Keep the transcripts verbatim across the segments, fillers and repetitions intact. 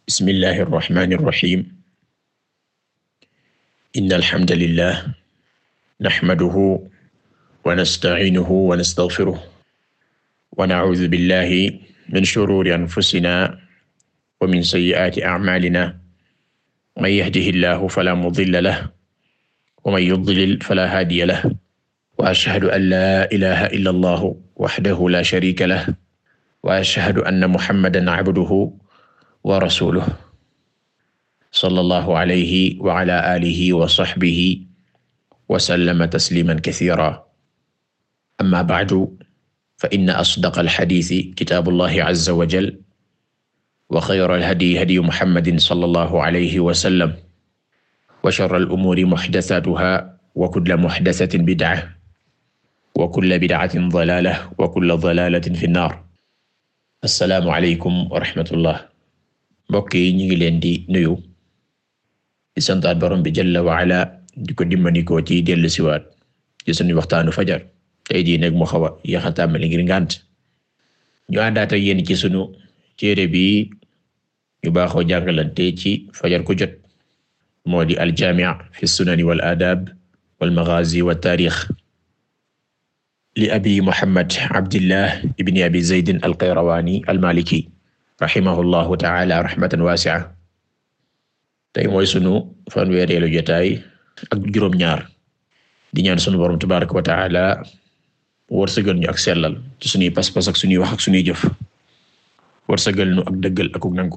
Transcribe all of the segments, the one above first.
Bismillahi irrahmani irrahim inna alhamdalillah naxmaduhu wa nastaciinuhu wa nastaxfiruh wa nacuudu billahi min shuruuri anfusina wa min sayyi'aati acmaalina man yahdihi llahu falaa mudilla lahu wa man yudlil falaa haadiya lahu wa ashhadu an laa ilaaha illa allahu wahdahu laa shariika lahu wa ashhadu anna muhammadan cabduhu wa rasuluhu sallallahu alayhi wa ala alihi wa sahbihi wa sallama tasliman kasiiran amma ba'du fa inna asdaqal hadiisi kitaabullahi azza wa jalla wa xayral hadyi hadyu muhammadin sallallahu alayhi wa sallam wa sharral umuuri muhdasaatuhaa wa kullu muhdasatin bid'a wa kullu bid'atin dalaalah wa kullu dalaalatin fin naar. Assalaamu alaykum wa rahmatullah. Mbokk yi ñu ngi leen di nuyu di santaat borom bi jalla wa ala di ko dimbandikoo ci dellu siwaat ci sunu waxtaanu fajar tey jii nag mu xaw a yéex a tàmbali ngir ngànt ñu àndaat ak yéen ci sunu téere bi ñu baaxoo jàngalante ci fajar ku jot moo di al-jaami' fi sunani wal aadaab wal maghaazi wat taarix li abi muhammad abdillah ibni abi zaydin al-qayrawaani al-maaliki rahimahullahu ta'ala rahmatan waasi'a. Tey mooy sunu fanweereelu jotaay ak juróom-ñaar di ñaan sunu borom tabaaraka wa ta'ala wërsëgal ñu ak sellal ci sunuy pas-pas ak sunuy wax ak sunuy jëf wërsëgal ñu ak dëggal ak nangu.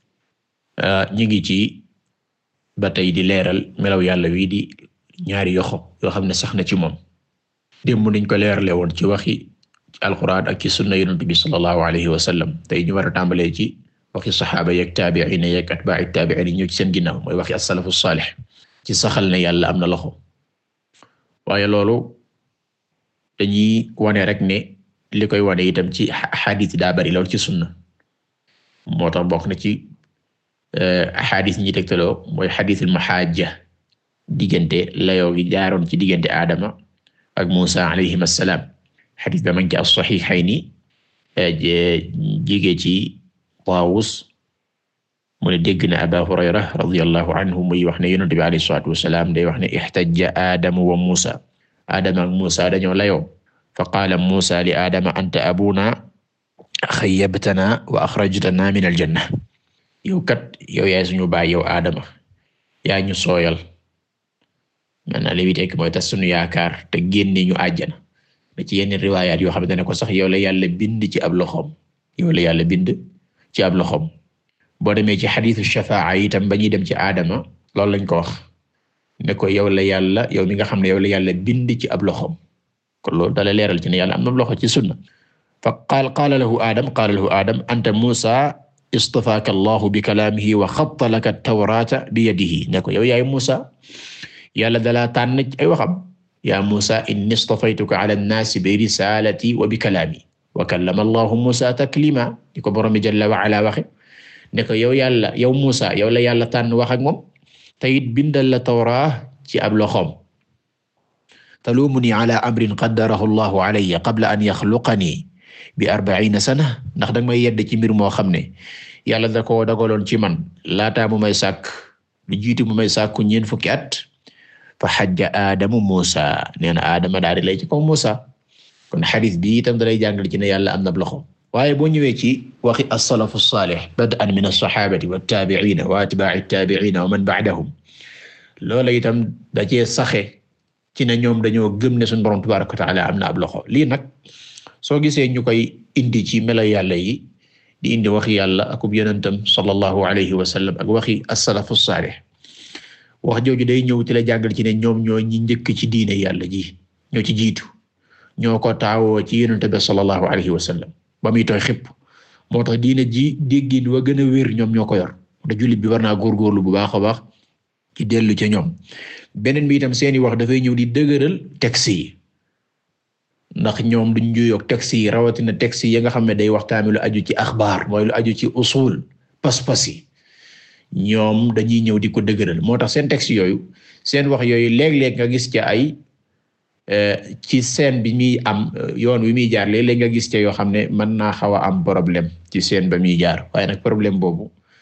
ñu ngi ci ba tey di leeral melaw yàlla wi di ñaari yoxo yoo xam ne sax na ci moom démb niñ ko leerale woon ci waxi alquran ak ci sunna yonent bi sallallahu alayhi wa sallam. Tey ñu war a tàmbalee ci waxi saxaaba yeeg taabi'iin yeeg atbaa'i taabi'iin yi ñëw ci seen ginnaaw mooy waxi as-salafu saalih ci saxal ne yàlla am na loxo. waaye loolu dañuy wane rek ne li koy wane itam ci axaadiis daa bari lool ci sunna moo tax bokk na ci axaadiis ñi tegtaloo mooy xadiisul mahajja diggante layoo gi jaaroon ci diggante Adama ak Muusa alayhim assalaam. xadiis ba man ci as-saxiixayni jege ci Taawus mu ne dégg na Abaa Hurayra radiyallahu anhu muy wax ne Yonent bi alayhi salaatu wa salaam day wax ne ihtajja Aadamu wa Muusaa Aadama ak Muusaa dañoo layoo fa qaala Muusaa li Aadama anta abuunaa xayyabtanaa wa axrajtanaa min al-janna yow kat yow yaay suñu baay yow Aadama yaa ñu sooyal maanaam li muy tekk mooy tas suñu yaakaar te génne ñu àjjana. ci yenn riwaayaat yoo xamante ne ko sax yow la yàlla bind ci ab loxoom yow la yàlla bind ci ab loxoom. boo demee ci xadiisu shafaa'a itam ba ñuy dem ci Adama loolu lañ ko wax ne ko yow la yàlla yow mi nga xam ne yow la yàlla bind ci ab loxoom kon loolu dala leeral ci ne yàlla am na loxo ci sunna. fa qaala qaala lahu Adam qaala lahu Adam anta Muusaa istafaaka Allahu bi kalaamihi wa xatta laka at-tawraata bi yadihi ne ko yow yaay Muusaa yàlla dalaa tànn ay waxam. yaa Muusaa inni stafaytuka ala nnaasi bi risaalatii wa bi kalaamii wa kallama Allahu Muusaa takliimaa di ko borom bi jalla wa ala waxe ne ko yow yàlla yow Muusaa yow la yàlla tànn wax ak moom te it bindal la tawraa ci ab loxoom. taluumunii ala amrin qaddarahu Allahu alayya qabla an yaxluqanii bi arba'iina sana ndax danga may yedd ci mbir moo xam ne yàlla da koo dagaloon ci man laataa mu may sàkk lu jiitu mu may sàkku ñeent fukki at. fa xajja Aadamu Muusaa nee na Adama daal di lay ci kaw Muusaa kon xadis bi itam dalay jàngal ci ne yàlla am na loxo. waaye boo ñëwee ci waxi as-salafu saalih bad'an min as-saxaabati wat-taabi'iina wa atbaa'i at-taabi'iina wa man ba'dahum loola itam da cee saxe ci ne ñoom dañoo gëm ne suñu Boroom tabaaraka wa ta'aala am na ab loxo. lii nag soo gisee ñu koy indi ci melo yàlla yi di indi waxi yàlla akub yonentam sallallahu alayhi wa sallam ak waxi as-salafu saalih wax jooju day ñëw ci la jàngal ci ne ñoom ñoo ñi njëkk ci diine yàlla ji ñoo ci jiitu ñoo ko taawoo ci yonent bi sallallahu alayhi wa sallam ba muy tooy xëpp moo tax diine ji déggin wa gën a wér ñoom ñoo ko yor da jullit bi war naa góorgóorlu bu baax a baax ci dellu ca ñoom. beneen bi itam seeni wax dafay ñëw di dëgëral texte yi ndax ñoom duñ juyoog texte yi rawatina texte yi nga xam ne day waxtaami lu aju ci axbaar mooy lu aju ci usul pas-pas yi ñoom dañuy ñëw di ko dëgëral moo tax seen texte yooyu seen wax yooyu léeg-léeg nga gis ca ay ci scène bi muy am yoon wi muy jaar léeg-léeg nga gis ca yoo xam ne mën naa xaw a am problème ci scène ba muy jaar waaye nag problème boobu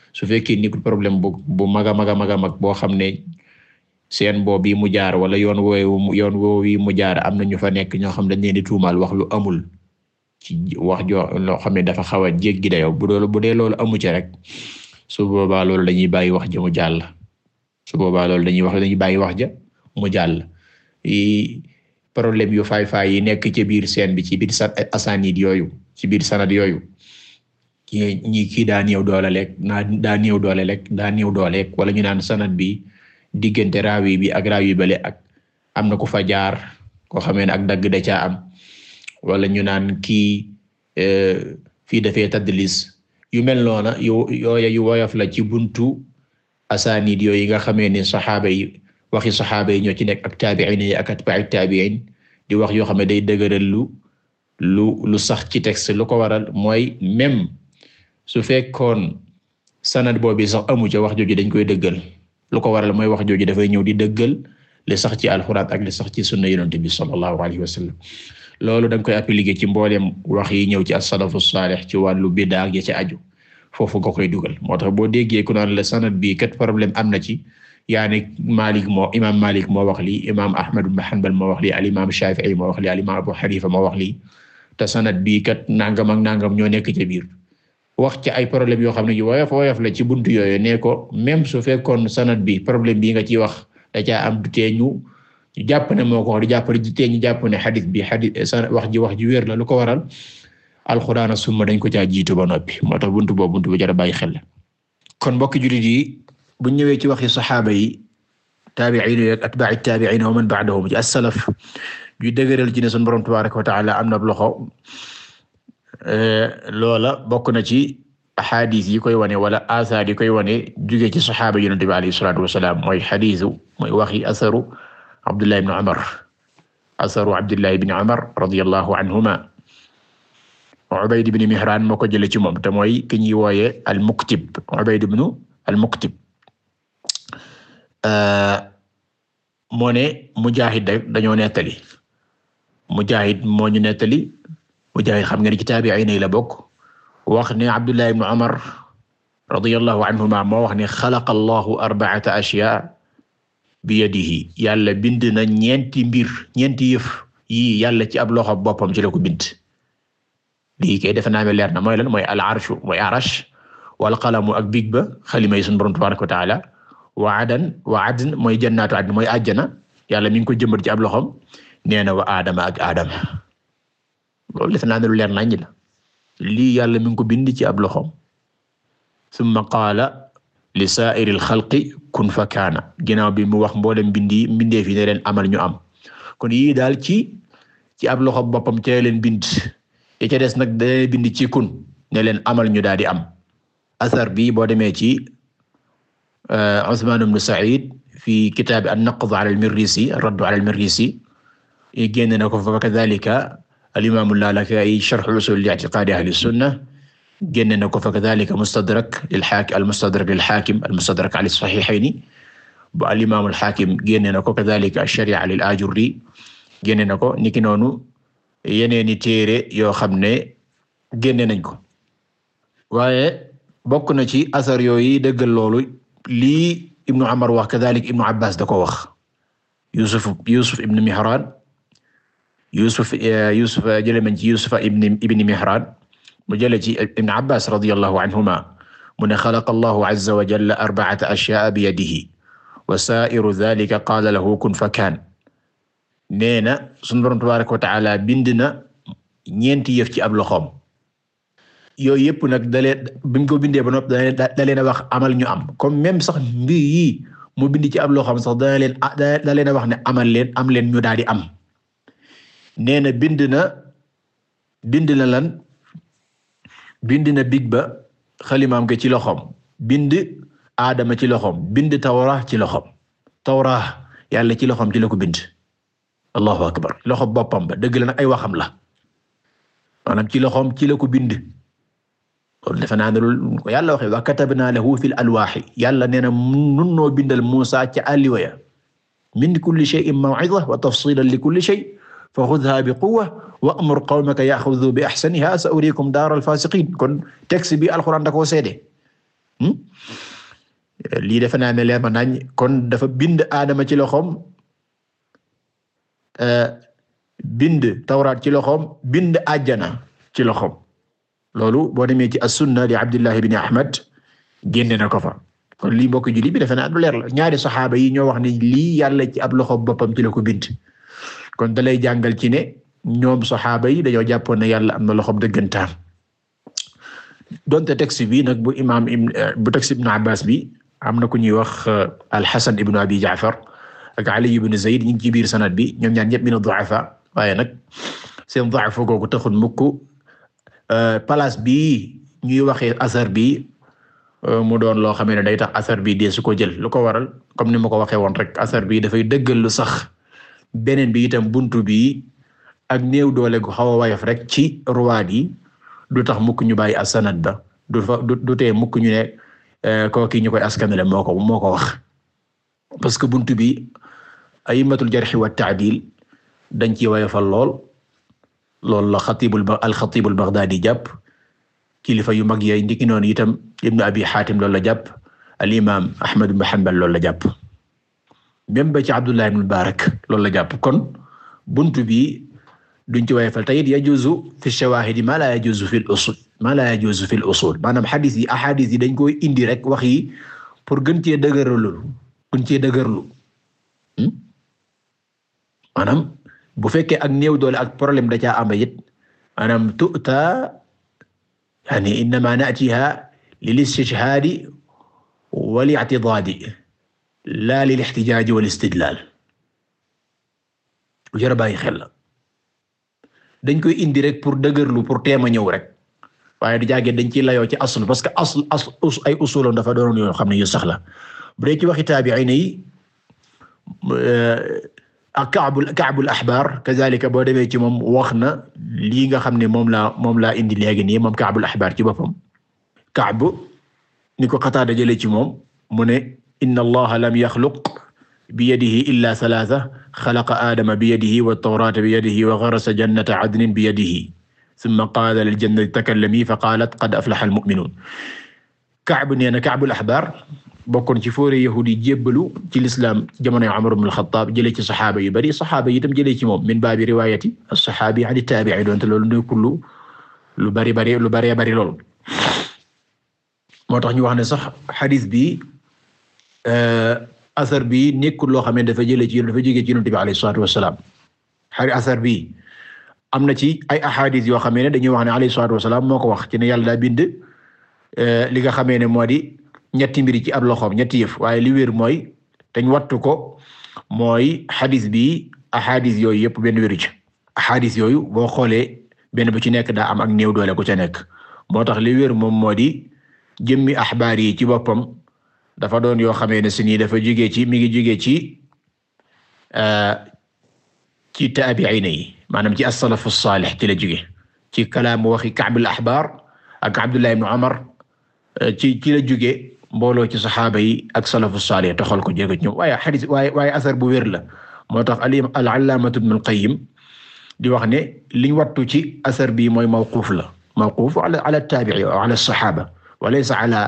su fekkee nekkul problème bu bu mag a mag a mag a mag boo xam ne seen boobu yi mu jaar wala yoon woowu yoon woowu yi mu jaar am na ñu fa nekk ñoo xam dañ leen di tuumaal wax lu amul ci wax joo loo xam ne dafa xaw a jéggi dayoo bu doolu bu dee loolu amu ci rek su boobaa loolu dañuy bàyyi wax ja mu jàll su boobaa loolu dañuy wax dañuy bàyyi wax ja mu jàll yi problème yu faay faay yi nekk ci biir seen bi ci biir sa asanid yooyu ci biir sanad yooyu ñi ñi kii daa néew doole lekk naa daa néew doole lekk daa néew doole wala ñu naan sanad bi diggante raawi bi ak raawi bale ak am na ku fa jaar koo xamee ne ak dagg da caa am wala ñu naan kii fii dafee tadlis yu mel noona yu yooya yu woyof la ci buntu asanid yooyu nga xamee ne saxaaba yi waxi saxaaba yi ñoo ci nekk ak taabi'iin yi ak atbaa'i taabi'iin di wax yoo xam ne day dëgëral lu lu lu sax ci texte lu ko waral mooy même su fekkoon sanad boobu sax amu ca wax jooju dañ koy dëggal lu ko waral mooy wax jooju dafay ñëw di dëggal li sax ci alxuraan ak li sax ci sunna yonent bi sallallahu alayhi wa sallam loolu da nga koy appliquer ci mbooleem wax yi ñëw ci as-salafu saalih ci wàllu bidaa ak ya ci aju foofu nga koy dugal moo tax boo déggee ku naan la sanad bi kat problème am na ci yaani Malik moo imaam Malik moo wax lii imaam Ahmad ibn Hanbal moo wax lii al imaam Shafi'i moo wax lii al imaam Abu Hanifa moo wax lii te sanad bii kat nangam ak nangam ñoo nekk ci biir wax ci ay problème yoo xam ne yu woyof woyof la ci buntu yooyu ne ko même su fekkoon sanad bi problème bii nga ciy wax da caa am du tee ñu jàpp ne moo ko wax di jàpp du tee ñu jàpp ne xadis bi xadis wax ji wax ji wér la lu ko waral alxuraan ak sunna dañ ko caa jiitu ba noppi moo tax buntu boobu buntu bu jar a bàyyi xel kon mbokki jullit yi bu ñëwee ci waxi saxaaba yi taabi'iin yi ak atbaa'i taabi'iin wa man ba'dahum ci as-salaf yu dëgëral ci ne sunu Boroom tabaaraka wa ta'aala am na loxo loola bokk na ci axaadiis yi koy wane wala asaar yi koy wane jóge ci saxaaba Yonent bi alayhi salaatu wa salaam mooy xadiisu mooy waxi asaru Abdullah ibn Umar asaru Abdullah ibn Umar radiyallahu anhuma Ubayd ibn Mihraan moo ko jëlee ci moom te mooy ki ñuy wooye al-Muktib Ubayd ibn al-Muktib moo ne Mujaahid dañoo nettali Mujaahid moo ñu nettali Mujaahid xam nga ni ci taabi'iin yi la bokk wax ne Abdullah ibn Umar radiyallahu anhuma moo wax ne xalaqa Allahu arba'ata ashyaa bi yadihi yàlla bind na ñeenti mbir ñeenti yëf yii yàlla ci ab loxo boppam ci la ko bind lii kay defe naa leer na mooy lan mooy al-arshu mooy arash wal qalamu ak big ba xalima yi sunu Boroom tabaaraka wa ta'aala wa adan wa adn mooy jannaatu adn mooy àjjana yàlla mi ngi ko jëmbat ci ab loxoom nee na wa aadama ak aadama loolu defe naa ne lu leer nañ la lii yàlla mi ngi ko bind ci ab loxoom summa qaala li saa'iril xalqi kun fa kaana ginnaaw bi mu wax mboolem bindi mbindee fi ne leen amal ñu am kon yii daal ci ci ab loxo boppam ca leen bind ya ca des nag da leen bind ci kun ne leen amal ñu daal di am asar bi boo demee ci Usmaan ibn Sa'iid fi kitaab an-Naqd ala al-Mirrisi ar-Radd ala al-Mirrisi génn na ko fa kadhalika al-Imaam al-Lalaka'i sharh usul i'tiqaad ahli sunna génn na ko fa kadhalika Mustadrak lil-Haakim al-Mustadrak lil-Haakim al-Mustadrak ala as-Sahihayn bu al-Imaam al-Haakim génn na ko kadhalika ash-Shari'a lil-Ajurri génn na ko niki noonu yeneeni téere yoo xam ne génn nañ ko waaye bokk na ci asar yooyu dëggal loolu lii Ibnu Umar wax kadhalika Ibnu Abbas da ko wax Yusuf Yusuf ibn Mihraan Yusuf Yusuf jële man ci Yusuf ibn ibn Mihraan mu jële ci Ibn Abbas radiyallahu anhuma mu ne xalaqa Allahu azza wa jalla arba'ata ashyaa bi yadihi wa saa'iru dhaalika qaala lahu kun fa kaan nee na sunu Boroom tabaaraka wa ta'aala bind na ñeenti yëf ci ab loxoom yooyu yëpp nag dalee bi nga ko bindee ba noppi da leen a wax amal ñu am comme même sax mbir yi mu bind ci ab loxoom sax dana leen da leen a wax ne amal leen am leen ñu daal di am nee na bind na bind na lan bind na big ba xalimaam ko ci loxoom bind Aadama ci loxoom bind Tawra ci loxoom Tawra yàlla ci loxoom ci la ko bind allahu akbar loxo boppam ba dëgg la nag ay waxam la maanaam ci loxoom ci la ko bind loolu defe naa ne loolu ko yàlla waxee wa katabna lahu fil alwaahi yàlla nee na nun noo bindal Muusaa ca àlliwa ya min kulli shay'in maw'izatan wa tafsilan li kulli shay fa xudhaa bi quwwa wa amur qawmaka ya'khudhuu bi ahsanihaa sa'uriikum daaral faasiqiin kon texte bi alxuraan da koo seede lii defe naa ne leer ma nañ kon dafa bind aadama ci loxoom bind tawraat ci loxoom bind àjjana ci loxoom loolu boo demee ci as-sunna li Abdullah ibn Ahmad génne na ko fa kon lii mbokk julli bi defe naa lu leer la ñaari saxaaba yi ñoo wax ne lii yàlla ci ab loxo boppam ci la ko bind kon dalay jàngal ci ne ñoom saxaaba yi dañoo jàppoon ne yàlla am na loxoom dëggantaan donte texte bi nag bu imaam bu texte ibn Abbas bi am na ku ñuy wax al-Hasan ibn Abi Ja'far ak Ali ibn Zayd ñu ngi ci biir sanad bi ñoom ñaar ñëpp min ad-du'afa waaye nag seen du'afa googu taxul mukk place bi ñuy waxee asar bi mu doon loo xam ne day tax asar bi dee su ko jël lu ko waral comme ni ma ko waxee woon rek asar bi dafay dëggal lu sax beneen bi itam buntu bi ak néew doole gu xaw a wayaf rek ci ruwaat yi du tax mukk ñu bàyyi as-sanad ba du fa du tee mukk ñu ne kooki ñu koy askanale moo ko moo ko wax parce que buntu bi aymatul jarh wa ta'dil dañ ci wayafal lool loolu la xatibul al-Xatibul Baghdadi jàpp kilifa yu mag yooyu ndiki noonu itam Ibn Abi Hatim loolu la jàpp al-imam Ahmad ibn Hanbal loolu la jàpp même ba ci Abdullah ibn Mubarak loolu la jàpp kon buntu bi duñ ci wayfal te it yajuzu fi shawaahid ma la yajuzu fi al-usul ma la yajuzu fi al-usul maanaam xadis yi ahadis yi dañ koy indi rek wax yi pour gën cee dëgërlu gën cee dëgërlu maanaam bu fekkee ak néew doole ak problème da caa am it maanaam tu'ta yani innama na'tiha lil-istishhaadi wa li'tidaadi la lil-ihtijaaj wal-istidlaal lu jar a bàyyi xel la dañ koy indi rek pour dëgërlu pour teema ñëw rek waaye du jaage dañ ciy layoo ci asl parce que asl asl ay usuloon dafa doon yoo xam ne yu sax la bu dee ci waxi taabi'iin yi ak Ka'bul Ka'bul Ahbar kazaalika boo demee ci moom wax na lii nga xam ne moom laa moom laa indi léegi nii moom Ka'bul Ahbar ci boppam Ka'b ni ko Qataada jëlee ci moom mu ne inna Allaha lam yaxluq biyadihi illa salaasa xalaqa aadama biyadihi wat-tawraata biyadihi wa gharasa jannata adnin biyadihi summa qaala lil jannati takallami fa qaalat qad aflaha al-mu'minuun Ka'b nee na Ka'bul Ahbar bokkoon ci foore yahudi jébbalu ci lislaam jamonoy Umar ibn al-Khattab jëlee ci saxaaba yu bari saxaaba yi itam jëlee ci moom min baabi riwaayati as-saxaabi an at-taabi'i doonte loolu nekkul lu lu bari bari lu bari bari lool moo tax ñu wax ne sax xadiis bi asar bi nekkul loo xam ne dafa jëlee ci dafa jógee ci Yonent bi alayhi salaatu wassalaam xari asar bi am na ci ay ahadis yoo xam ne dañuy wax ne alayhi salaatu wassalaam moo ko wax ci ne yàlla daa bind li nga xamee ne moo di ñetti mbiri ci ab loxoom ñetti yëf waaye li wér mooy dañ wattu ko mooy xadis bi ahadis yooyu yëpp benn wéru ci ahadis yooyu boo xoolee benn bu ci nekk daa am ak néew doole ku ca nekk moo tax li wér moom moo di jëmmi axbaar yi ci boppam dafa doon yoo xamee ne si nii dafa jógee ci mi ngi jógee ci ci taabi'iin yi maanaam ci as-salaf as-saalih ci la jóge ci kalaam waxi Ka'b al-Ahbar ak Abdullah ibn Umar ci ci la jóge mbooloo ci saxaaba yi ak salafu saalih toxal ko jéego ci ñoom waaye xadis waaye waaye asar bu wér la moo tax al-allaamatu ibn al-Qayyim di wax ne liñ wattu ci asar bi mooy mawquuf la mawquuf ala ala taabi'i wa ala as-saxaaba wa laysa ala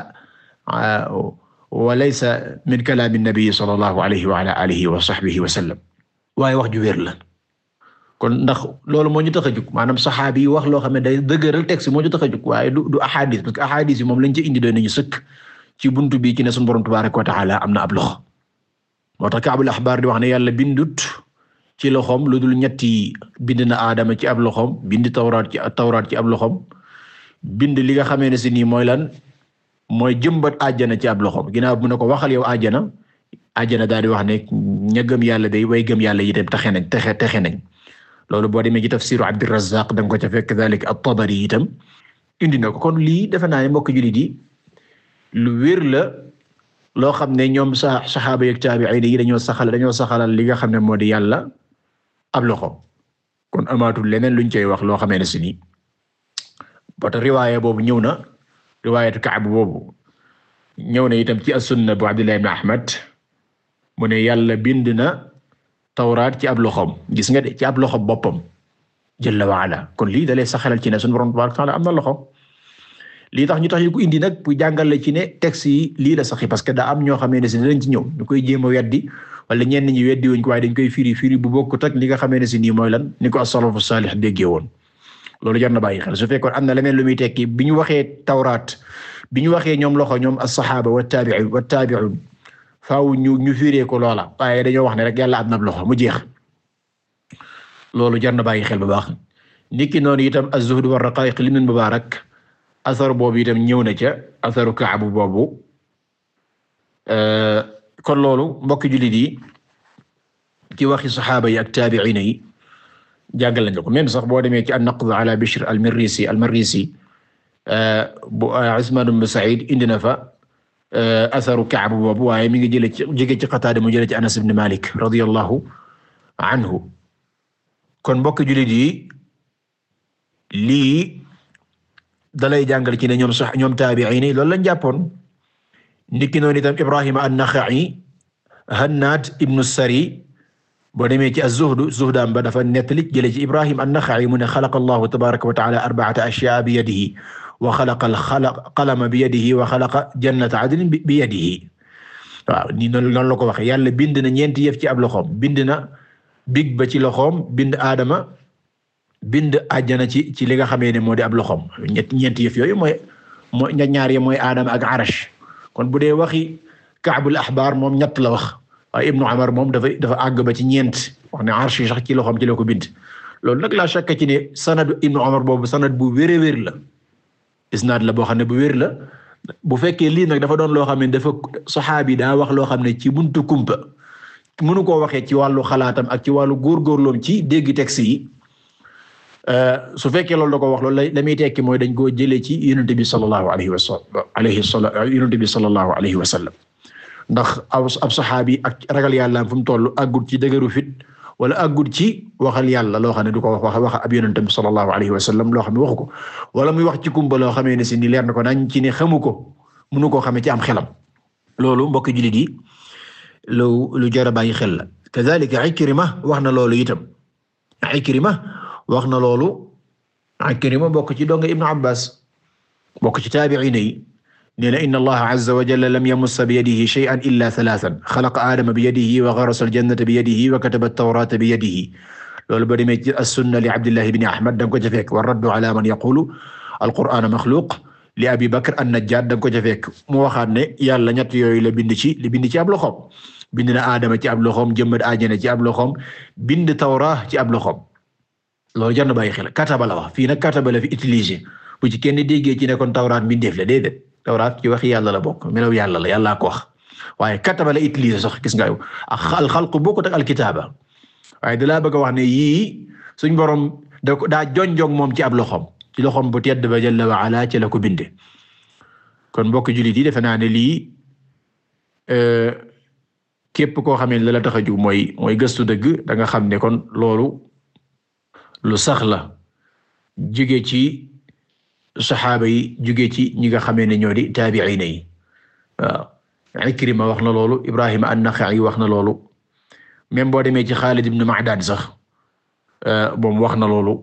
wa laysa min kalaami an-nabi sallallahu alayhi wa ala alihi wa sahbihi wa sallam waaye wax ju wér la kon ndax loolu moo ñu tax a jóg maanaam saxaabi yi wax loo xam ne day dëgëral texte moo ñu tax a jóg waaye du du ahadis parce que ahadis yi moom lañ ci indi doon nañu sëkk ci buntu bi ci ne sunu borom tabaaraka wa ta'ala am na ab loxo moo tax Ka'bul Ahbar di wax ne yàlla bindut ci loxoom lu dul ñetti bind na Aadama ci ab loxoom bind Tawraat ci Tawraat ci ab loxoom bind li nga xamee ne si nii mooy lan mooy jëmbat àjjana ci ab loxoom ginnaaw bu ne ko waxal yow àjjana àjjana daal di wax ne ña gëm yàlla day way gëm yàlla yi dem taxe nañ texe texe nañ loolu boo demee ci tafsiru Abdurrazzaq da nga ko ca fekk dalik at-Tabari itam indi na ko kon lii defe naa ne mbokk jullit yi lu wér la loo xam ne ñoom sa saxaaba yeek taabi'iin yi dañoo saxal dañoo saxalal li nga xam ne moo di yàlla ab loxo kon amaatul leneen luñ cey wax loo xamee ne si nii bota riwaaya boobu ñëw na riwaayatu Ka'b boobu ñëw na itam ci as-sunna bu Abdullah ibn Ahmad mu ne yàlla bind na Tawraat ci ab loxoom gis nga de ci ab loxo boppam jalla wa ala kon lii dalee saxalal ci ne sunu Boroom tabaaraka wa ta'aala am na loxo lii tax ñu tax ñu ko indi nag pour jàngal la ci ne texte yi lii la saxi parce que daa am ñoo xamee ne si dinañ ci ñëw ñu koy jéem a weddi wala ñenn ñi weddi wuñ ko waaye dañ koy firi firi bu bokkut ak li nga xamee ne si nii mooy lan ni ko as-salafu salih déggee woon loolu jar na bàyyi xel su fekkoon am na leneen lu muy tekki bi ñu waxee tawraat bi ñu waxee ñoom loxo ñoom as-sahaaba wa taabi'un wa taabi'un faaw ñu ñu firee ko loola waaye dañoo wax ne rek yàlla am na loxo mu jeex loolu jar na bàyyi xel bu baax niki noonu itam az-zuhd wa raqaa'iq li Ibn Mubaarak asar boobu itam ñëw na ca asaru Ka'b boobu kon loolu mbokk jullit yi ci waxi saxaaba yi ak taabi'iin yi jàngal lañ ko même sax boo demee ci an-Naqd ala Bishr al-Marrisi al-Marrisi bu Usmaan ibn Sa'iid indi na fa asaru Ka'b boobu waaye mi ngi jële ci jóge ci Qataada mu jële ci Anas ibn Malik radiyallahu anhu kon mbokk jullit yi lii dalay jàngal ci ne ñoom sax ñoom taabi'iin yi loolu lañ jàppoon niki noonu itam Ibrahim an-Nakha'i Hannaad ibnu Sari boo demee ci az-Zuhd zuhdaam ba dafa nettali jële ci Ibrahim an-Nakha'i mu ne xalaqa Allahu tabaaraka wa ta'aala arba'ata ashyaa'a bi yadihi wa xalaqa al-qalama bi yadihi wa xalaqa jannata adnin bi yadihi waaw ni noonu la ko waxee yàlla bind na ñeenti yëf ci ab loxoom bind na big ba ci loxoom bind Adama bind àjjana ci ci li nga xamee ne moo di ab loxoom ñett ñeenti yëf yooyu mooy mooy ñaar yi mooy Adama ak Arash kon bu dee waxi Ka'bul Ahbar moom ñett la wax waaye Ibnu Umar moom dafa dafa àgg ba ci ñeent wax ne Arsh sax ci loxoom ci la ko bind loolu nag la shakka ci ne sanad Ibnu Umar boobu sanad bu wér wér la isnaad la boo xam ne bu wér la bu fekkee lii nag dafa doon loo xam ne dafa saxaabi daa wax loo xam ne ci buntu kumpa mënu koo waxee ci wàllu xalaatam ak ci wàllu góorgóorloom ci dégg texte yi su fekkee loolu da ko wax loolu la muy tekki mooy dañ koo jëlee ci yonent bi sallallahu alayhi wa sallam alayhi yonent bi sallallahu alayhi wa sallam ndax ab saxaabi ak ragal yàlla fu mu toll àggut ci dëgëru fit wala àggut ci waxal yàlla loo xam ne du ko wax wax ab yonent bi sallallahu alayhi wa sallam loo xam ne waxu ko wala muy wax ci kumba loo xamee ne si ni leer na ko nañ ci ne xamu ko mënu koo xamee ci am xelam loolu mbokk jullit yi lu lu jar a bàyyi xel la kazaalika Ikrima wax na loolu itam Ikrima wax na loolu Ikrima bokk ci donga Ibnu Abbas bokk ci taabi'iin yi nee na inna Allaha azza wa jalla lam yamussa bi yadihi shay'an illa thalathan xalaqa Aadama bi yadihi wa gharasa al-jannata bi yadihi wa kataba at-tawrata bi yadihi loolu ba demee ci as-sunna li Abdillah ibn Ahmad da nga ko ca fekk wa raddu ala man yaqulu al-Qur'aan maxluuq li Abi Bakr an-Najjaad da nga ko ca fekk mu waxaat ne yàlla ñett yooyu la bind ci li bind ci ab loxoom bind na Aadama ci ab loxoom jëmbat àjjana ci ab loxoom bind Tawraat ci ab loxoom loolu jar na bàyyi xel kataba la wax fii nag kataba la fi utilisé bu ci kenn déggee ci ne kon Tawraat mi def la déedéet Tawraat ci wax yàlla la bokk melaw yàlla la yàllaa ko wax waaye kataba la utilisé sax gis nga yow ak al-xalq bokkut ak al-kitaaba waaye dalaa bëgg a wax ne yii suñ borom da ko daa jonjog moom ci ab loxoom ci loxoom bu tedd ba jalla wa ala ci la ko binde kon mbokk jullit yi defe naa ne lii képp koo xam ne la la tax a jug mooy mooy gëstu dëgg da nga xam ne kon loolu lu sax la jóge ci saxaaba yi jóge ci ñi nga xamee ne ñoo di taabi'iin yi waaw Ikrima wax na loolu Ibrahima an-Nakha'i wax na loolu même boo demee ci Xaalid ibn Ma'dad sax moom wax na loolu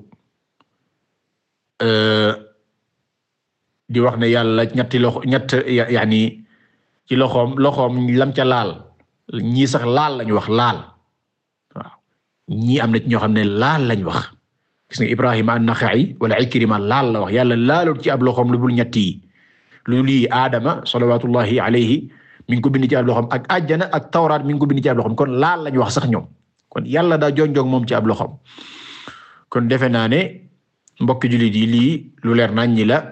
di wax ne yàlla ñetti loxo ñett yaani ci loxoom loxoom lam ca laal ñii sax laal lañ wax laal waaw ñii am na ci ñoo xam ne laal lañ wax gis nga Ibrahima an-Nakha'i wala Ikrima laal la wax yàlla laalul ci ab loxoom lu bul ñett yi lu lii Adama salawatullahi alayhi mi ngi ko bind ci ab loxoom ak àjjana ak Tawraat mi ngi ko bind ci ab loxoom kon laal lañ wax sax ñoom kon yàlla daa jonjog moom ci ab loxoom kon defe naa ne mbokk jullit yi lii lu leer nañ ñi la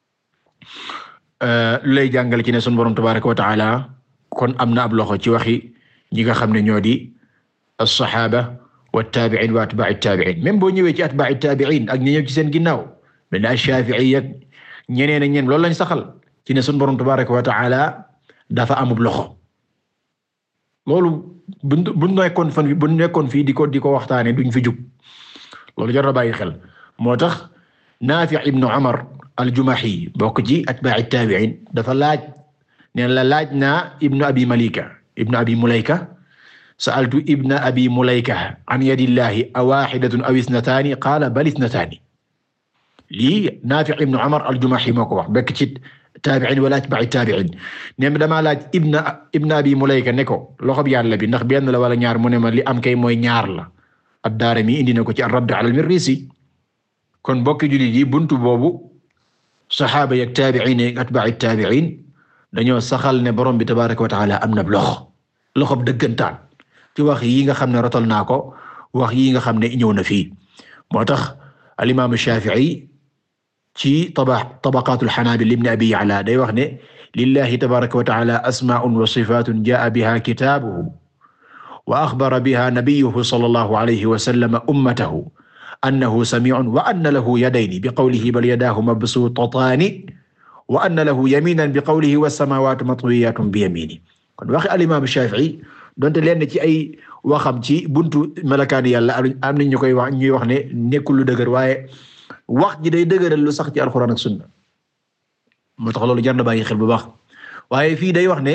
lu lay jàngale ci ne sunu borom tabaraka wa taala kon am na ab loxo ci waxi ñi nga xam ne ñoo di as-saxaaba wa taabi'iin wa atbaa'i taabi'iin même boo ñëwee ci atbaa'i taabi'iin ak ñi ñëw ci seen ginnaaw mel na Shaafi'i ak ñeneen ak ñeneen loolu lañ saxal ci ne sunu borom tabaraka wa taala dafa amub loxo loolu buñ buñ nekkoon fan buñ nekkoon fii di ko di ko waxtaanee duñ fi jug loolu jar na bàyyi xel moo tax Naafi' ibn Umar al-Jumahi bokk ci atbaa'i taabi'iin dafa laaj ne la laaj naa ibnu abi Malika ibnu abi Mulayka sa'altu ibna abi Mulayka an yadillahi awaahidatun aw isnataani qaala bal isnataani lii Naafi' ibn Umar al-Jumahi moo ko wax bekk ci taabi'in wala atba'i taabi'in ne damaa laaj ibn ibn Abi Mulayka ne ko loxob yàlla bi ndax benn la wala ñaar mu ne ma li am kay mooy ñaar la ad-Daarimi indi na ko ci ar-Radd ala al-Mirrisi kon bokki jullit yi buntu boobu saxaaba yi ak taabi'in ak atba'i taabi'in dañoo saxal ne borom bi tabaaraka wa ta'ala am na loxo loxob dëggantaan ci wax yi nga xam ne rotal naa ko wax yi nga xam ne ñëw na fii moo tax al-imaam Shaafi'i ci taba tabaqaatul Hanaabila ibn Abi Ya'la day wax ne lillahi tabaaraka wa ta'ala asmaa'un wa sifaatun jaa'a bihaa kitaabuhu wa axbara bihaa nabiyyuhu sallallahu alayhi wa sallam ummatahu annahu samii'un wa anna lahu yadayni bi qawlihi bal yadaahu mabsuutataani wa anna lahu yamiinan bi qawlihi was-samaawaatu matwiyaatun bi yamiinihi kon waxi al-imaam Shaafi'i donte leen ci ay waxam ci buntu melakaani yàlla am nañ ñu koy wax ñuy wax ne nekkul lu dëgër waaye wax ji day dëgëral lu sax ci alxuraan ak sunna moo tax loolu jar na bàyyi xel bu baax waaye fii day wax ne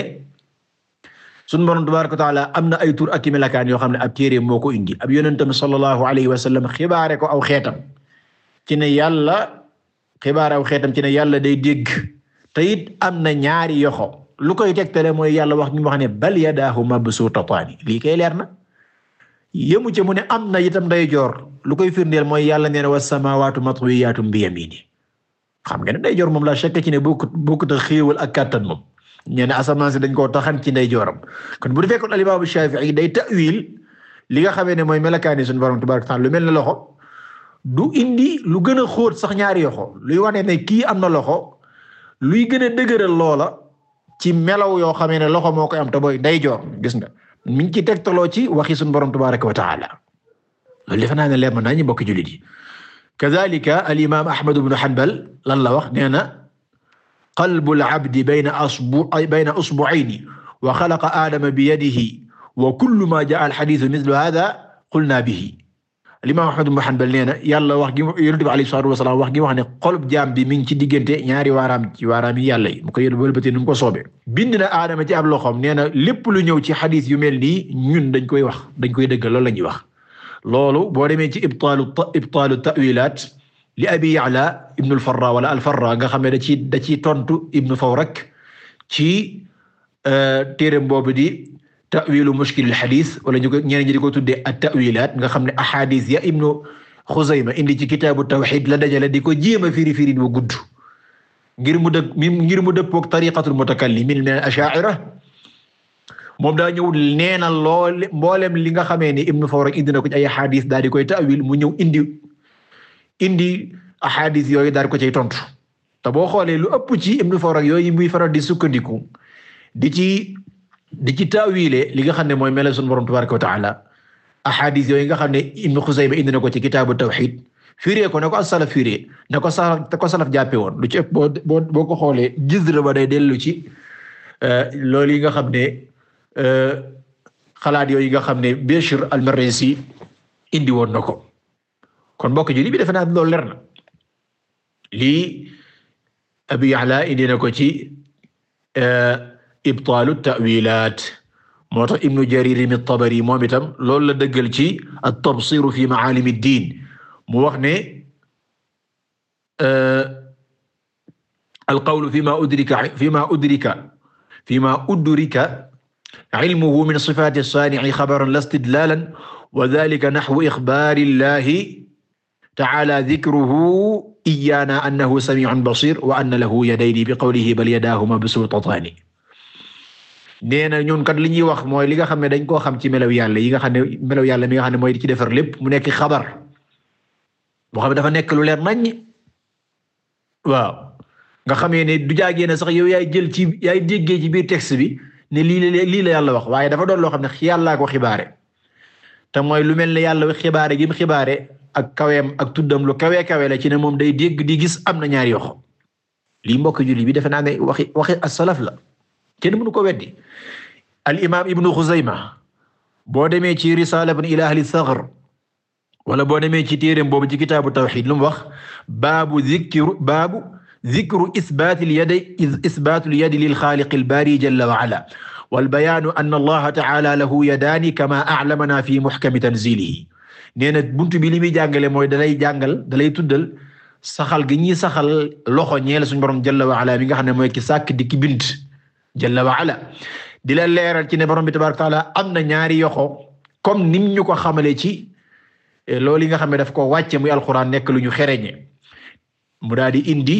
sunu Boroom tabaaraka wa ta'aala am na ay tur ak melakaan yoo xam ne ab téere moo ko indi ab yonentam sallallahu alayhi wa sallam xibaare ko aw xeetam ci ne yàlla xibaare aw xeetam ci ne yàlla day dégg te it am na ñaari yoxo lu koy tegtale mooy yàlla wax ñu wax ne bal yadaahu mabsuutataani lii kay leer na yemu ci mu ne am na itam day joor lu koy firndeel mooy yàlla nee na was samaawaatu matwiyaatun bi yamiini xam nga ne day joor moom la shakka ci ne bokkut bokkut a xéewal ak kàttan moom nee na asamaan si dañ koo taxan ci nday jooram kon bu defee kon al-imaam Shaafi'i day ta'wiil li nga xamee ne mooy melakaani suñu Boroom tabaaraka wa ta'aala lu mel ne loxo du indi lu gën a xóot sax ñaari yoxo luy wane ne kii am na loxo luy gën a dëgëral loola ci melaw yoo xamee ne loxo moo koy am te booy nday joor gis nga mi ngi ci tegtaloo ci waxi suñu Boroom tabaaraka wa ta'aala loolu defe naa ne leer na ñu bokk jullit yi kazaalika al-imaam Ahmad ibn Hanbal lan la wax nee na qalbul abdi bayna asbu bayna usbu'ayni wa xalaqa aadama biyadihi wa kullu maa jaa'a al-hadiithu mithlu haadhaa qulnaa bihi al-imaam Ahmad ibn Hanbal nee na yàlla wax gi Yonent bi alayhi salaatu wa salaam wax gi wax ne xolub jaam bi mi ngi ci diggante ñaari waaraam ci waaraam yi yàlla yi mu ko yël wëlbatee nu mu ko soobee bind na aadama ci ab loxoom nee na lépp lu ñëw ci xadiis yu mel nii ñun dañ koy wax dañ koy dëggal loolu la ñuy wax loolu boo demee ci ibtaalu ibtaalu ta'wiilaat li Abi Ya'la ibn al-Farra wala al-Farra nga xam ne da ci da ciy tontu Ibn Fawrak ci téereem boobu di ta'wiilu mushkil al-hadiis wala ñu ko ñeneen ñi di ko tuddee at-ta'wiilaat nga xam ne ahadis ya Ibn Xuzayma indi ci kitaabu tawxiid la dajale di ko jéem a firi firi bu gudd ngir mu dëg ngir mu dëppook tariqatul mutakallimin min al-ashaa'ira moom daa ñëw neena lool mboolem li nga xamee ni Ibn Fawrak indi na ko ci ay ahadis daal di koy ta'wiil mu ñëw indi indi ahadis yooyu daal ko cay tontu te boo xoolee lu ëpp ci Ibn Fawrak yooyu muy faral di sukkandiku di ci di ci ta'wiile li nga xam ne mooy mel sunu Boroom tabaaraka wa ta'aala ahadis yooyu nga xam ne Ibn Xuzayma indi na ko ci kitaabu tawxiid firee ko ne ko as-salaf firee ne ko salaf te ko salaf jàppe woon lu ci ëpp boo boo boo ko xoolee jizr ba day dellu ci loolu yi nga xam ne xalaat yooyu nga xam ne Bishr al-Marisi indi woon na ko kon mbokk ji li bi defe naa loolu leer na lii Abi Ya'la indi na ko ci ibtaalu ta'wiilaat moo tax Ibnu Jarir at-Tabari moom itam loolu la dëggal ci at-Tabsiir fi ma'aalim ad-diin mu wax ne al-qawlu fiimaa udrika fiimaa udrika fiimaa udrika ilmuhu min sifaati as-saani'i xabaran laa istidlaalan wa dhaalika naxwu ixbaari llaahi ta'aalaa dhikruhu iyyaanaa annahu samii'un basiir wa anna lahu yadayni bi qawlihi bal yadaahu mabsuutataani nee na ñun kat li ñuy wax mooy li nga xam ne dañ koo xam ci melaw yàlla yi nga xam ne melaw yàlla mi nga xam ne mooy ci defar lépp mu nekk xabar boo xam ne dafa nekk lu leer naññ waaw nga xamee ne du jaagee ne sax yow yaay jël ci yaay déggee ci biir texte bi ne lii la lii la yàlla wax waaye dafa doon loo xam ne yàllaa ko xibaare te mooy lu mel ne yàlla xibaare gi mu xibaare ak kaweem ak tuddam lu kawe kawe la ci ne moom day dégg di gis am na ñaari yoxo lii mbokk julli bi defe naa ne waxi waxi as-salaf la kenn mënu ko weddi al imaam Ibnu Xuzayma boo demee ci risaala ibn ila ahli Saghr wala boo demee ci téereem boobu ci kitaabu tawxiid lu mu wax baabu zikru baabu zikru isbaatil yadi isbaatul yadi lil xaaliqil baari jalla wa ala wal bayaanu anna allaha ta'ala lahu yadaani kamaa a'lamanaa fi muhkami tanziilihi nee na buntu bi li muy jàngale mooy dalay jàngal dalay tuddal saxal gi ñuy saxal loxo ñeel suñu borom jalla wa ala mi nga xam ne mooy ki sàkk di ki bind jalla wa ala di la leeral ci ne borom bi tabaaraka taala am na ñaari yoxo comme nim ñu ko xamale ci loolu yi nga xam ne daf ko wàcce muy alquran nekk lu ñu xereñe mu daal di indi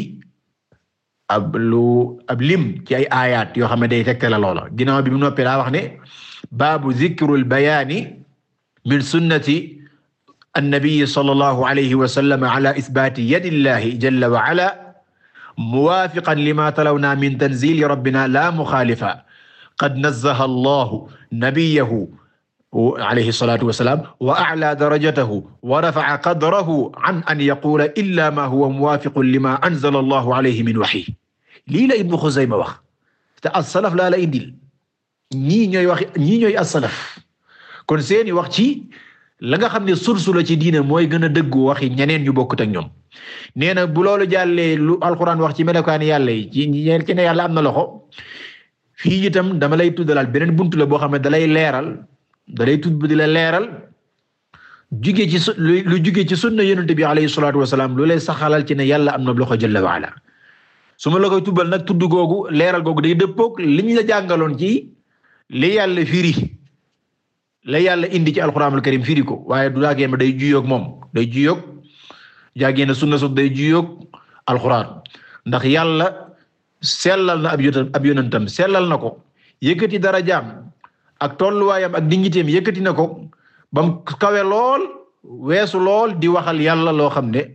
ab lu ab lim ci ay ayat yoo xam ne day tegte la loola ginnaaw bi mu noppee daa wax ne baabu zikrul bayaani min sunnati annabi sallallahu alayhi wa sallam ala isbaati yadillahi jalla wa ala muwaafiqan lima talawna min tanzili rabbina la muxaalifa qad nazzaha allahu nabiyahu alayhi salaatu wa salaam wa a'laa darajatahu wa rafa'a qadrahu an an yaqula illa ma huwa muwaafiqun lima anzala allahu alayhi min wahyi lii la Ibnu Xuzayma wax te as-salaf laa la indil ñii ñooy wax ñii ñooy as-salaf kon seeni wax ci la nga xam ne source la ci diine mooy gën a dëggu waxi ñeneen ñu bokkut ak ñoom nee na bu loolu jàllee lu alquran wax ci melokaani yàlla yi ci ñeel ci ne yàlla am na loxo fii itam dama lay tuddalaal beneen buntu la boo xam ne dalay leeral dalay tudd di la leeral jugee ci lu jugee ci sunna yonent bi alayhi salaatu wasalaam lu lay saxalal ci ne yàlla am na loxo jalla wa ala su ma la koy tubbal nag tudd googu leeral googu day dëppook liñ la jàngaloon ci li yàlla firi la yàlla indi ci alquranul karim firi ko waaye du daagee ma day juyoog moom day juyoog jaagee na sunna soog day juyoog alquran ndax yàlla sellal na ab yonentam ab yonentam sellal na ko yëkkati darajaam ak tolluwaayam ak dignitéem yëkkati na ko bam kawe lool weesu lool di waxal yàlla loo xam ne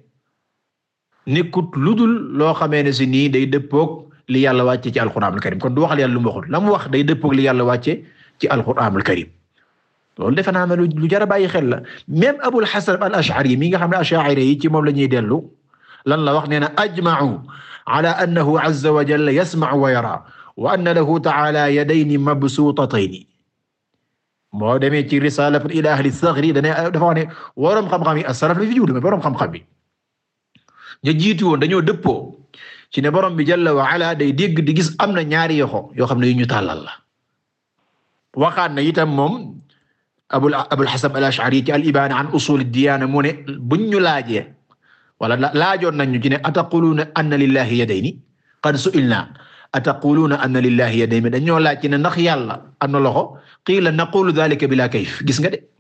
nekkut ludul loo xamee ne si nii day dëppoog li yàlla wàcce ci alquranul karim kon du waxal yàlla lu mu waxul la mu wax day dëppoog li yàlla wàcce ci alquranul karim loolu defe naa ne lu jar a bàyyi xel la même Abul Hasan al-Ash'ari mi nga xam ne ash'ari yi ci moom la ñuy dellu lan la wax nee na ajma'u ala annahu azza wa jalla yasma'u wa yara wa anna lahu ta'ala yadayni mabsuutatayn moo demee ci risala ila ahli as-saghri dane dafa wax ne waroom xam-xam yi as-salaf la fi jiw dama waroom xam-xam bi ñu jiitu woon dañoo dëppoo ci ne borom bi jalla wa ala day dégg di gis am na ñaari yoxo yoo xam ne yu ñu tàllal la waxaat na itam moom abul abul hasan al-ash'ari ci al-ibana an usul ad-diyana mu ne buñ ñu laajee wala laajoon nañ ñu ci ne ataquluna anna lillahi yadayni qad su'ilna ataquluna anna lillahi yadayni dañoo laaj ci ne ndax yàlla am na loxo qiila naqulu dhalika bila kayf gis nga de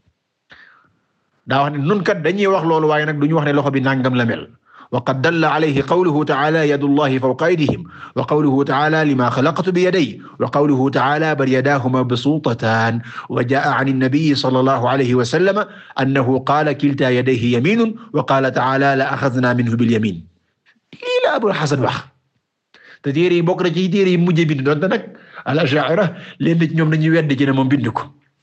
daa wax ne nun kat dañuy wax loolu waaye nag duñu wax ne loxo bi nangam la mel wa qad dalla alayhi qawluhu ta'ala yadullahi fawqa aydihim wa qawluhu ta'ala lima khalaqtu bi yadayya wa qawluhu ta'ala bal yadahu mabsuutatan wa jaa'a 'ani an-nabiyyi sallallahu alayhi wa sallam annahu qaala kiltaa yadayhi yaminun wa qaala ta'ala la akhadhna minhu bil yamin lii la Abul Hasan wax te téere yi bokk na ci téere yi mujj bind doonte nag al-Ash'ari leen ci ñoom dañuy wedd ci ne moom bind ko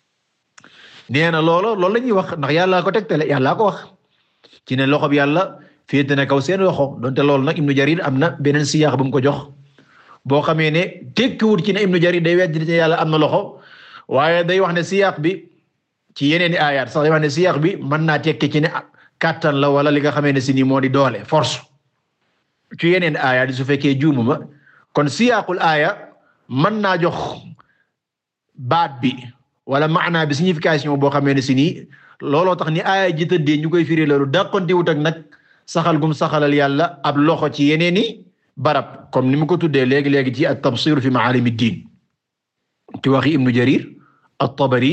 nee na loolu loolu la ñuy wax ndax yàllaa ko tegtale yàllaa ko wax ci ne loxo bi yàlla féete na kaw seen loxo donte loolu nag Ibnu Jarir am na beneen siyaax bu mu ko jox boo xamee ne tekkiwut ci ne Ibnu Jarir day weddi ne yàlla am na loxo waaye day wax ne siyaax bi ci yeneen i aayaat sax day wax ne siyaax bi mën naa tekki ci ne kàttan la wala li nga xamee ne si nii moo di doole force ci yeneen aayaat su fekkee juumuma kon siyaaqul aaya mën naa jox baat bi wala maanaa bi signification boo xamee ne si nii looloo tax ni aaya ji tëddee ñu koy firi loolu dàqonte wut ak nag saxal gum saxalal yàlla ab loxo ci yeneeni barab comme ni mu ko tuddee léegi-léegi ci at-Tabsir fi Ma'alim ad-Din ci waxi Ibnu Jarir at-Tabari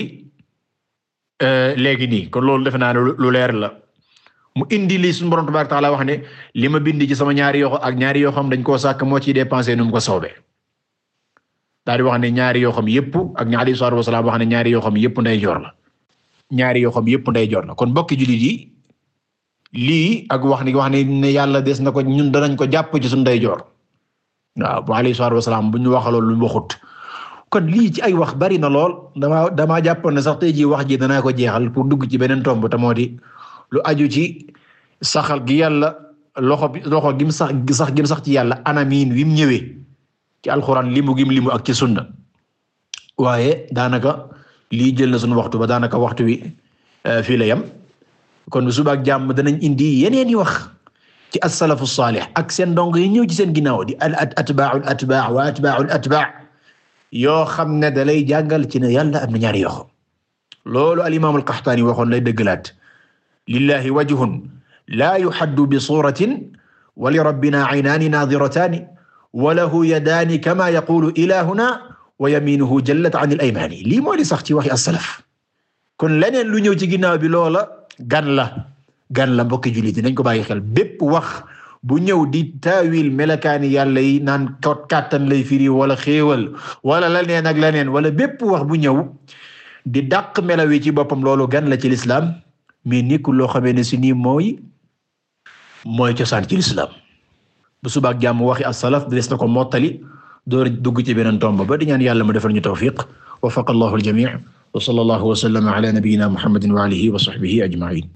léegi nii kon loolu defe naa ne lu leer la mu indi li suñu Boroom tabaaraka ta'aala wax ne li ma bind ci sama ñaari yoxo ak ñaari yoo xam dañ koo sàkk moo ciy dépensé nu mu ko soobee daal di wax ne ñaari yoo xam yëpp ak ñaari salaatu wa salaam wax ne ñaari yoo xam yëpp nday joor la ñaari yoo xam yëpp nday joor la kon mbokki jullit yi lii ak wax ni wax ne yàlla des na ko ñun danañ ko jàpp ci suñu ndeyjoor waaw bu alayhi salaatu wasalaam bu ñu waxaloon lu waxut kon lii ci ay wax bari na lool damaa damaa jàppoon ne sax tey jii wax ji danaa ko jeexal pour dugg ci beneen tomb te moo di lu aju ci saxal gi yàlla loxo bi loxo gim sax sax gim sax ci yàlla anamiin wi mu ñëwee ci alxuraan limu gim limu ak ci sunna waaye daanaka lii jël na suñu waxtu ba daanaka waxtu wi fii la yam kon suba ak jàmm danañ indi yeneen yi wax ci as-salafu salih ak seen ndongo yi ñëw ci seen ginnaaw di al atba'ul atba' wa atba'ul atba' yoo xam ne da lay jàngal ci ne yàlla am na ñaari yoxo loolu al imam al Qahtani waxoon lay dëggalaat lillahi wajhun la yuhaddu bi suratin wa li rabbina aynaani naadirataani wa lahu yadaani kama yaqulu ilahuna wa yaminuhu jallat an al-aymaani lii mooy li sax ci waxi as-salaf kon leneen lu ñëw ci ginnaaw bi loola gan la gan la mbokki jullit nañ ko bàyyi xel bépp wax bu ñëw di taawil melakaani yàlla yi naan kot kàttan lay firi wala xéewal wala leneen ak leneen wala bépp wax bu ñëw di dàq melaw yi ci boppam loolu gan la ci lislaam mais nekkul loo xamee ne si nii mooy mooy cosaan ci lislaam bu subaak jàmm waxi as-salaf des na ko mottali door dugg ci beneen tomba ba di ñaan yàlla mu defal ñu tawfiq wafaqa Allahu al-jamii' wa sallallahu wa sallama ala nabiyyina Muhammadin wa alihi wa sahbihi ajma'in